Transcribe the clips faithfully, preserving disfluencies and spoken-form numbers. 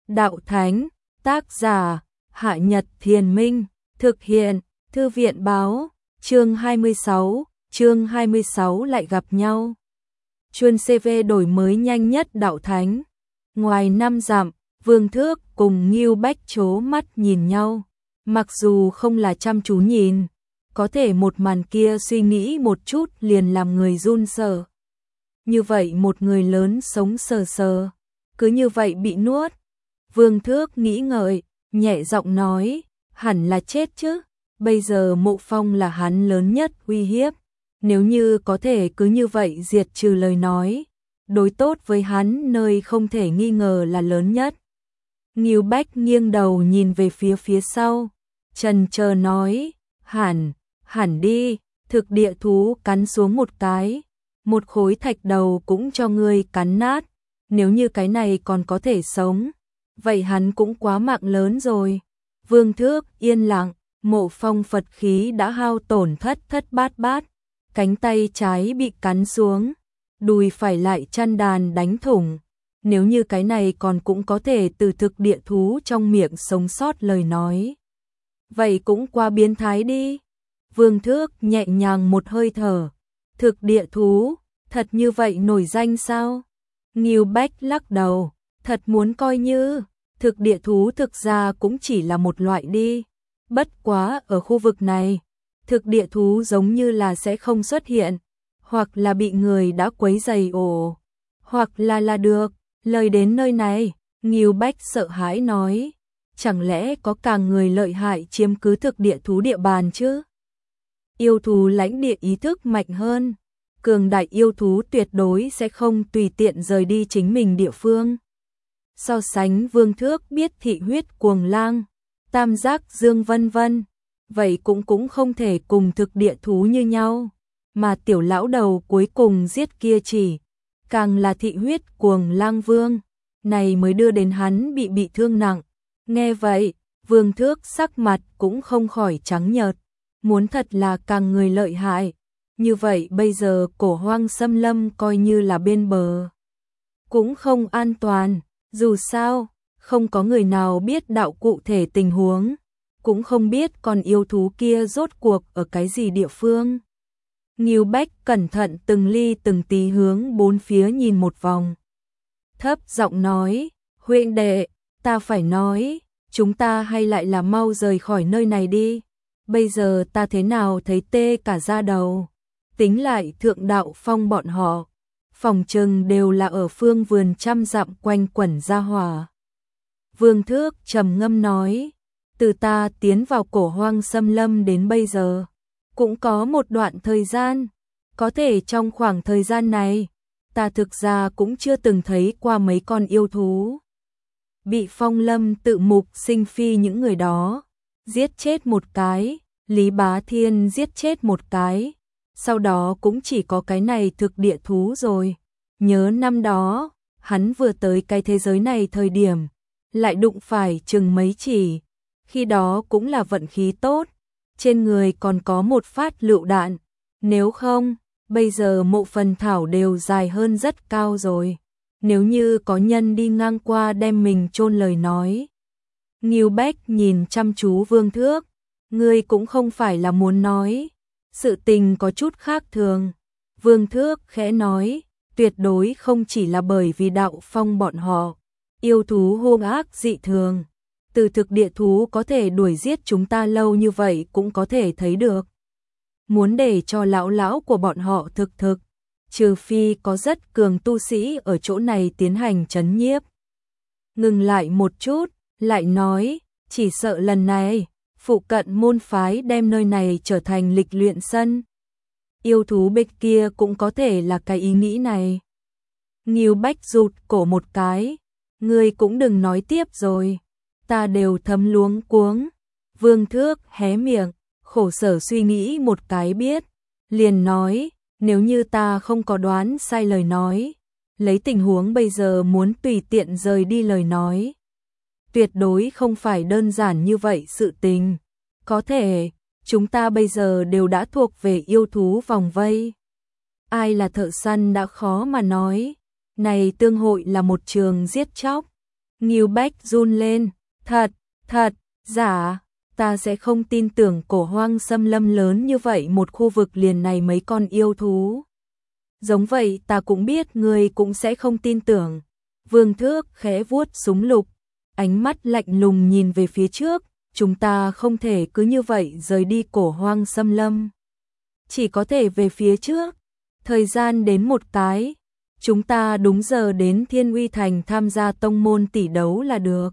đạo thánh, tác giả, Hạ Nhật Thiền Minh, thực hiện, Thư viện báo, chương hai mươi sáu, chương hai mươi sáu lại gặp nhau. Chuân xê vê đổi mới nhanh nhất đạo thánh. Ngoài năm dặm, Vương Thước cùng Ngưu Bách chố mắt nhìn nhau. Mặc dù không là chăm chú nhìn, có thể một màn kia suy nghĩ một chút liền làm người run sợ. Như vậy một người lớn sống sờ sờ, cứ như vậy bị nuốt. Vương Thước nghĩ ngợi, nhẹ giọng nói, hẳn là chết chứ, bây giờ Mộ Phong là hắn lớn nhất uy hiếp. Nếu như có thể cứ như vậy diệt trừ lời nói, đối tốt với hắn nơi không thể nghi ngờ là lớn nhất. Ngưu Bách nghiêng đầu nhìn về phía phía sau, chần chờ nói, hẳn, hẳn đi, thực địa thú cắn xuống một cái, một khối thạch đầu cũng cho ngươi cắn nát, nếu như cái này còn có thể sống, vậy hắn cũng quá mạng lớn rồi. Vương Thước yên lặng, Mộ Phong Phật khí đã hao tổn thất thất bát bát, cánh tay trái bị cắn xuống, đùi phải lại chăn đàn đánh thủng. Nếu như cái này còn cũng có thể từ thực địa thú trong miệng sống sót lời nói, vậy cũng quá biến thái đi. Vương Thước nhẹ nhàng một hơi thở, thực địa thú, thật như vậy nổi danh sao? Ngưu Bách lắc đầu, thật muốn coi như, thực địa thú thực ra cũng chỉ là một loại đi. Bất quá ở khu vực này, thực địa thú giống như là sẽ không xuất hiện, hoặc là bị người đã quấy rầy ổ, hoặc là là được. Lời đến nơi này, Ngưu Bách sợ hãi nói, chẳng lẽ có càng người lợi hại chiếm cứ thực địa thú địa bàn chứ? Yêu thú lãnh địa ý thức mạnh hơn, cường đại yêu thú tuyệt đối sẽ không tùy tiện rời đi chính mình địa phương. So sánh Vương Thước biết thị huyết cuồng lang, tam giác dương vân vân, vậy cũng cũng không thể cùng thực địa thú như nhau, mà tiểu lão đầu cuối cùng giết kia chỉ, càng là thị huyết cuồng lang vương, này mới đưa đến hắn bị bị thương nặng. Nghe vậy, Vương Thước sắc mặt cũng không khỏi trắng nhợt, muốn thật là càng người lợi hại, như vậy bây giờ Cổ Hoang xâm lâm coi như là bên bờ, cũng không an toàn, dù sao, không có người nào biết đạo cụ thể tình huống, cũng không biết con yêu thú kia rốt cuộc ở cái gì địa phương. Ngưu Bách cẩn thận từng ly từng tí hướng bốn phía nhìn một vòng. Thấp giọng nói, huynh đệ, ta phải nói, chúng ta hay lại là mau rời khỏi nơi này đi. Bây giờ ta thế nào thấy tê cả da đầu. Tính lại Thượng Đạo Phong bọn họ, phòng trừng đều là ở phương vườn trăm dặm quanh quẩn gia hỏa. Vương Thước trầm ngâm nói, từ ta tiến vào Cổ Hoang xâm lâm đến bây giờ, cũng có một đoạn thời gian, có thể trong khoảng thời gian này, ta thực ra cũng chưa từng thấy qua mấy con yêu thú. Bị Phong Lâm tự mục sinh phi những người đó, giết chết một cái, Lý Bá Thiên giết chết một cái, sau đó cũng chỉ có cái này thực địa thú rồi. Nhớ năm đó, hắn vừa tới cái thế giới này thời điểm, lại đụng phải chừng mấy chỉ, khi đó cũng là vận khí tốt. Trên người còn có một phát lựu đạn, nếu không, bây giờ Mộ Phần Thảo đều dài hơn rất cao rồi. Nếu như có nhân đi ngang qua đem mình chôn lời nói. Ngưu Bách nhìn chăm chú Vương Thước, ngươi cũng không phải là muốn nói, sự tình có chút khác thường. Vương Thước khẽ nói, tuyệt đối không chỉ là bởi vì Đạo Phong bọn họ, yêu thú hung ác dị thường. Từ thực địa thú có thể đuổi giết chúng ta lâu như vậy cũng có thể thấy được. Muốn để cho lão lão của bọn họ thực thực, trừ phi có rất cường tu sĩ ở chỗ này tiến hành trấn nhiếp. Ngừng lại một chút, lại nói, chỉ sợ lần này, phụ cận môn phái đem nơi này trở thành lịch luyện sân. Yêu thú bịch kia cũng có thể là cái ý nghĩ này. Ngưu Bách rụt cổ một cái, ngươi cũng đừng nói tiếp rồi. Ta đều thấm luống cuống. Vương Thước hé miệng, khổ sở suy nghĩ một cái biết, liền nói, nếu như ta không có đoán sai lời nói, lấy tình huống bây giờ muốn tùy tiện rời đi lời nói, tuyệt đối không phải đơn giản như vậy sự tình. Có thể, chúng ta bây giờ đều đã thuộc về yêu thú vòng vây. Ai là thợ săn đã khó mà nói, này tương hội là một trường giết chóc. Ngưu Bách run lên, thật, thật, giả, ta sẽ không tin tưởng Cổ Hoang xâm lâm lớn như vậy, một khu vực liền này mấy con yêu thú. Giống vậy ta cũng biết ngươi cũng sẽ không tin tưởng. Vương Thước khẽ vuốt súng lục, ánh mắt lạnh lùng nhìn về phía trước, chúng ta không thể cứ như vậy rời đi Cổ Hoang xâm lâm. Chỉ có thể về phía trước, thời gian đến một cái, chúng ta đúng giờ đến Thiên Uy Thành tham gia tông môn tỷ đấu là được.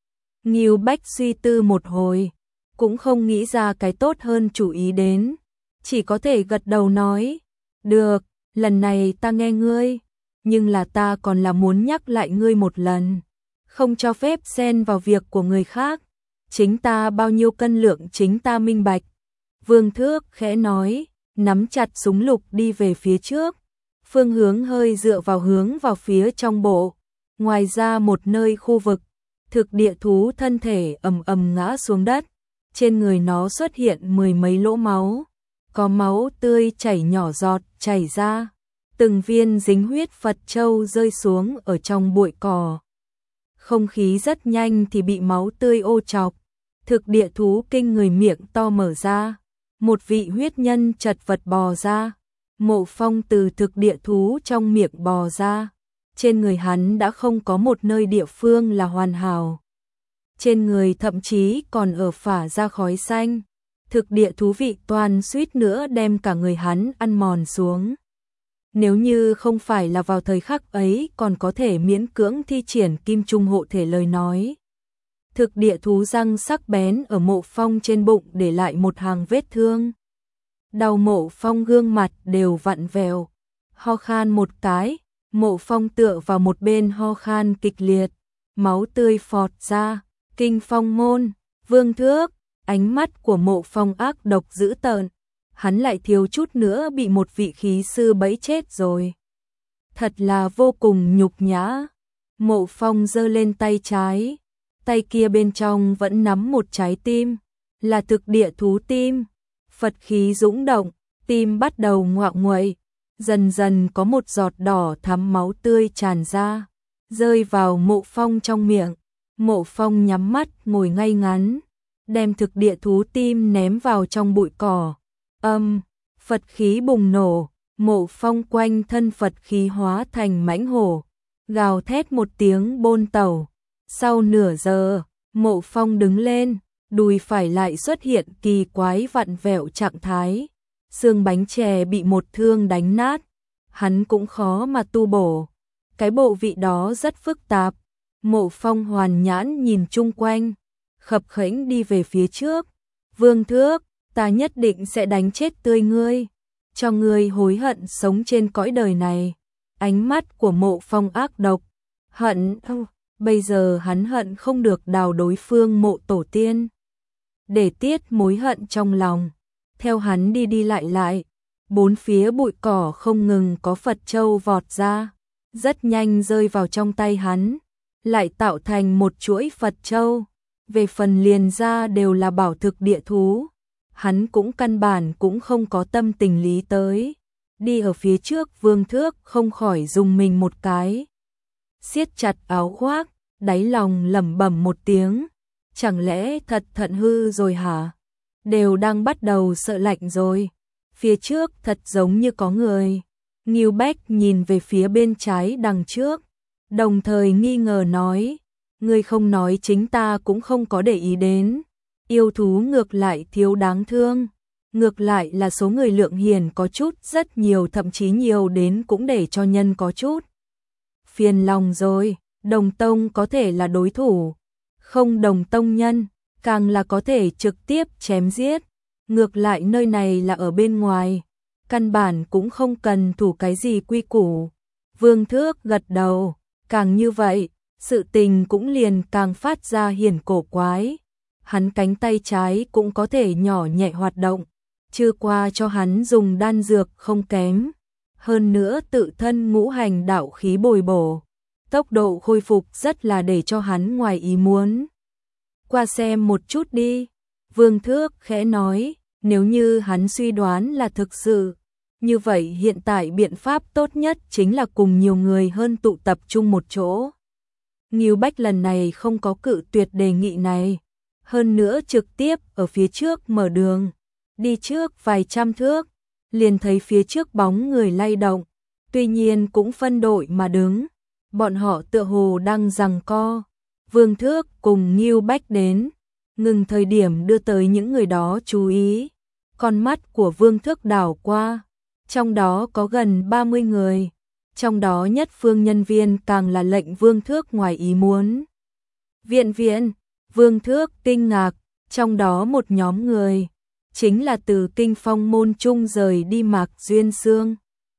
Ngưu Bách suy tư một hồi, cũng không nghĩ ra cái tốt hơn chủ ý đến, chỉ có thể gật đầu nói, được, lần này ta nghe ngươi, nhưng là ta còn là muốn nhắc lại ngươi một lần, không cho phép xen vào việc của người khác, chính ta bao nhiêu cân lượng chính ta minh bạch. Vương Thước khẽ nói, nắm chặt súng lục đi về phía trước, phương hướng hơi dựa vào hướng vào phía trong bộ, ngoài ra một nơi khu vực, thực địa thú thân thể ầm ầm ngã xuống đất, trên người nó xuất hiện mười mấy lỗ máu, có máu tươi chảy nhỏ giọt chảy ra, từng viên dính huyết Phật châu rơi xuống ở trong bụi cỏ. Không khí rất nhanh thì bị máu tươi ô chọc, thực địa thú kinh người miệng to mở ra, một vị huyết nhân chật vật bò ra, Mộ Phong từ thực địa thú trong miệng bò ra, trên người hắn đã không có một nơi địa phương là hoàn hảo. Trên người thậm chí còn ở phả ra khói xanh, thực địa thú vị toàn suýt nữa đem cả người hắn ăn mòn xuống. Nếu như không phải là vào thời khắc ấy còn có thể miễn cưỡng thi triển kim trung hộ thể lời nói. Thực địa thú răng sắc bén ở Mộ Phong trên bụng để lại một hàng vết thương. Đầu Mộ Phong gương mặt đều vặn vẹo, ho khan một cái, Mộ Phong tựa vào một bên ho khan kịch liệt, máu tươi phọt ra, kinh phong môn, Vương Thước, ánh mắt của Mộ Phong ác độc dữ tợn, hắn lại thiếu chút nữa bị một vị khí sư bẫy chết rồi. Thật là vô cùng nhục nhã. Mộ Phong giơ lên tay trái, tay kia bên trong vẫn nắm một trái tim, là thực địa thú tim. Phật khí dũng động, tim bắt đầu ngoạo nguậy, dần dần có một giọt đỏ thắm máu tươi tràn ra, rơi vào Mộ Phong trong miệng. Mộ Phong nhắm mắt ngồi ngay ngắn, đem thực địa thú tim ném vào trong bụi cỏ. Âm, Phật khí bùng nổ, Mộ Phong quanh thân Phật khí hóa thành mãnh hổ, gào thét một tiếng bôn tẩu. Sau nửa giờ, Mộ Phong đứng lên, đùi phải lại xuất hiện kỳ quái vặn vẹo trạng thái, xương bánh chè bị một thương đánh nát, hắn cũng khó mà tu bổ. Cái bộ vị đó rất phức tạp. Mộ Phong hoàn nhãn nhìn chung quanh, khập khểnh đi về phía trước. Vương Thước, ta nhất định sẽ đánh chết tươi ngươi, cho ngươi hối hận sống trên cõi đời này. Ánh mắt của Mộ Phong ác độc, hận, bây giờ hắn hận không được đào đối phương Mộ tổ tiên, để tiết mối hận trong lòng. Theo hắn đi đi lại lại, bốn phía bụi cỏ không ngừng có Phật châu vọt ra, rất nhanh rơi vào trong tay hắn, lại tạo thành một chuỗi Phật châu. Về phần liền ra đều là bảo thực địa thú, hắn cũng căn bản cũng không có tâm tình lý tới. Đi ở phía trước, Vương Thước không khỏi dùng mình một cái, siết chặt áo khoác, đáy lòng lẩm bẩm một tiếng, chẳng lẽ thật thận hư rồi hả? Đều đang bắt đầu sợ lạnh rồi. Phía trước thật giống như có người. Ngưu Bách nhìn về phía bên trái đằng trước, đồng thời nghi ngờ nói, ngươi không nói chính ta cũng không có để ý đến. Yêu thú ngược lại thiếu đáng thương, ngược lại là số người lượng hiền có chút rất nhiều, thậm chí nhiều đến cũng để cho nhân có chút phiền lòng rồi. Đồng tông có thể là đối thủ, không đồng tông nhân, càng là có thể trực tiếp chém giết. Ngược lại nơi này là ở bên ngoài, căn bản cũng không cần thủ cái gì quy củ. Vương Thước gật đầu, càng như vậy, sự tình cũng liền càng phát ra hiển cổ quái. Hắn cánh tay trái cũng có thể nhỏ nhẹ hoạt động, chưa qua cho hắn dùng đan dược không kém. Hơn nữa tự thân ngũ hành đạo khí bồi bổ, tốc độ khôi phục rất là để cho hắn ngoài ý muốn. Qua xem một chút đi. Vương Thước khẽ nói, nếu như hắn suy đoán là thực sự, như vậy hiện tại biện pháp tốt nhất chính là cùng nhiều người hơn tụ tập trung một chỗ. Ngưu Bách lần này không có cự tuyệt đề nghị này, hơn nữa trực tiếp ở phía trước mở đường, đi trước vài trăm thước, liền thấy phía trước bóng người lay động, tuy nhiên cũng phân đội mà đứng, bọn họ tựa hồ đang giằng co. Vương Thước cùng Ngưu Bách đến, ngừng thời điểm đưa tới những người đó chú ý, con mắt của Vương Thước đảo qua, trong đó có gần ba mươi người, trong đó nhất phương nhân viên càng là lệnh Vương Thước ngoài ý muốn. Viện viện, Vương Thước kinh ngạc, trong đó một nhóm người, chính là từ Kinh Phong môn trung rời đi Mạc Duyên Sương.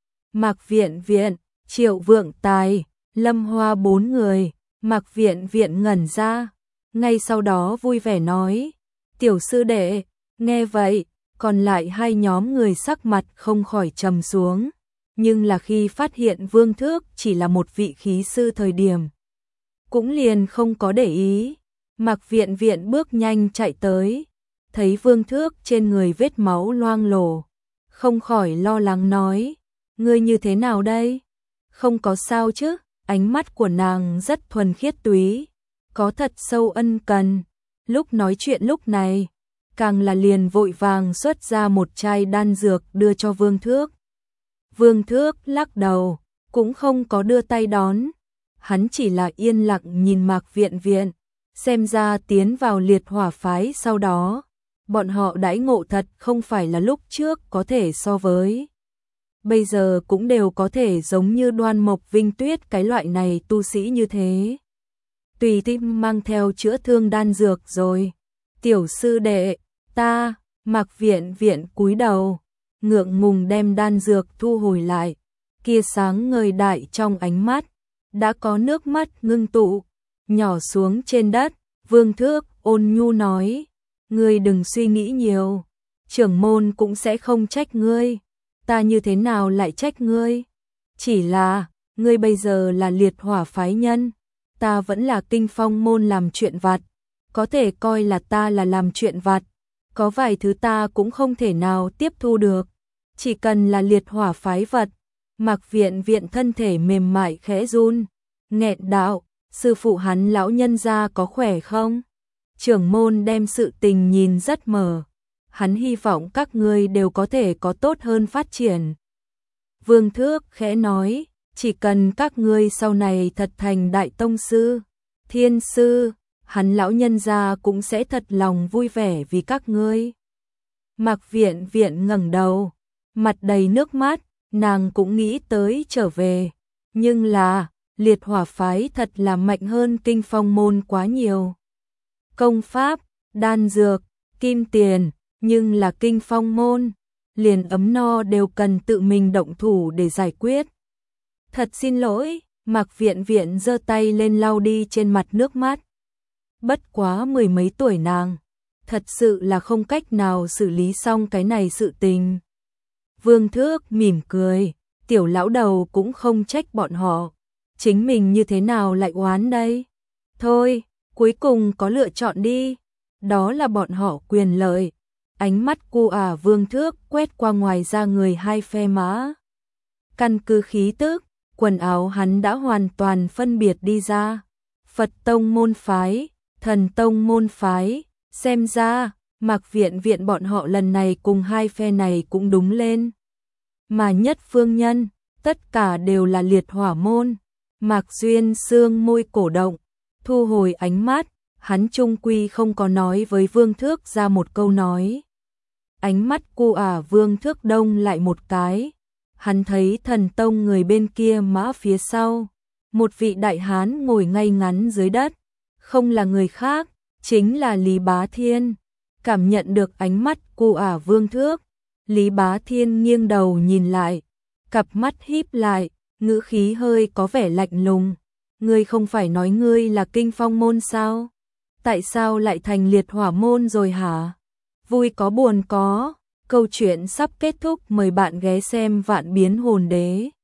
Mạc Viện Viện, Triệu Vượng Tài, Lâm Hoa bốn người, Mạc Viện Viện ngẩn ra, ngay sau đó vui vẻ nói, tiểu sư đệ, nghe vậy, còn lại hai nhóm người sắc mặt không khỏi trầm xuống, nhưng là khi phát hiện Vương Thước chỉ là một vị khí sư thời điểm, cũng liền không có để ý. Mạc Viện Viện bước nhanh chạy tới, thấy Vương Thước trên người vết máu loang lổ, không khỏi lo lắng nói, ngươi như thế nào đây? Không có sao chứ? Ánh mắt của nàng rất thuần khiết túy, có thật sâu ân cần. Lúc nói chuyện lúc này, càng là liền vội vàng xuất ra một chai đan dược đưa cho Vương Thước. Vương Thước lắc đầu, cũng không có đưa tay đón, hắn chỉ là yên lặng nhìn Mạc Viện Viện, xem ra tiến vào liệt hỏa phái sau đó, bọn họ đãi ngộ thật không phải là lúc trước có thể so với. Bây giờ cũng đều có thể giống như Đoan Mộc Vinh Tuyết cái loại này tu sĩ như thế. Tùy tim mang theo chữa thương đan dược rồi. Tiểu sư đệ, ta, Mạc Viện Viện cúi đầu, ngượng ngùng đem đan dược thu hồi lại, kia sáng ngời đại trong ánh mắt, đã có nước mắt ngưng tụ, nhỏ xuống trên đất. Vương Thước ôn nhu nói, ngươi đừng suy nghĩ nhiều, trưởng môn cũng sẽ không trách ngươi, ta như thế nào lại trách ngươi, chỉ là, ngươi bây giờ là liệt hỏa phái nhân, ta vẫn là Kinh Phong môn làm chuyện vặt, có thể coi là ta là làm chuyện vặt, có vài thứ ta cũng không thể nào tiếp thu được, chỉ cần là liệt hỏa phái vật. Mạc Viện Viện thân thể mềm mại khẽ run, nghẹn đạo, sư phụ hắn lão nhân gia có khỏe không? Trưởng môn đem sự tình nhìn rất mờ, hắn hy vọng các ngươi đều có thể có tốt hơn phát triển. Vương Thước khẽ nói, chỉ cần các ngươi sau này thật thành đại tông sư, thiên sư, hắn lão nhân gia cũng sẽ thật lòng vui vẻ vì các ngươi. Mạc Viện Viện ngẩng đầu, mặt đầy nước mắt, nàng cũng nghĩ tới trở về, nhưng là, liệt hỏa phái thật là mạnh hơn Kinh Phong môn quá nhiều. Công pháp, đan dược, kim tiền, nhưng là Kinh Phong môn, liền ấm no đều cần tự mình động thủ để giải quyết. Thật xin lỗi, Mạc Viện Viện giơ tay lên lau đi trên mặt nước mắt. Bất quá mười mấy tuổi nàng, thật sự là không cách nào xử lý xong cái này sự tình. Vương Thước mỉm cười, tiểu lão đầu cũng không trách bọn họ, chính mình như thế nào lại oán đây? Thôi, cuối cùng có lựa chọn đi, đó là bọn họ quyền lợi. Ánh mắt cu ả Vương Thước quét qua ngoài ra người hai phe mã. Căn cứ khí tức, quần áo hắn đã hoàn toàn phân biệt đi ra. Phật tông môn phái, Thần tông môn phái, xem ra, Mạc Viện Viện bọn họ lần này cùng hai phe này cũng đúng lên. Mà nhất phương nhân, tất cả đều là liệt hỏa môn. Mạc Duyên Sương môi cổ động, thu hồi ánh mắt, hắn trung quy không có nói với Vương Thước ra một câu nói. Ánh mắt cu ả Vương Thước đông lại một cái, hắn thấy thần tông người bên kia mã phía sau, một vị đại hán ngồi ngay ngắn dưới đất, không là người khác, chính là Lý Bá Thiên. Cảm nhận được ánh mắt cu ả Vương Thước, Lý Bá Thiên nghiêng đầu nhìn lại, cặp mắt híp lại, ngữ khí hơi có vẻ lạnh lùng. Ngươi không phải nói ngươi là Kinh Phong môn sao? Tại sao lại thành liệt hỏa môn rồi hả? Vui có buồn có, câu chuyện sắp kết thúc, mời bạn ghé xem Vạn Biến Hồn Đế.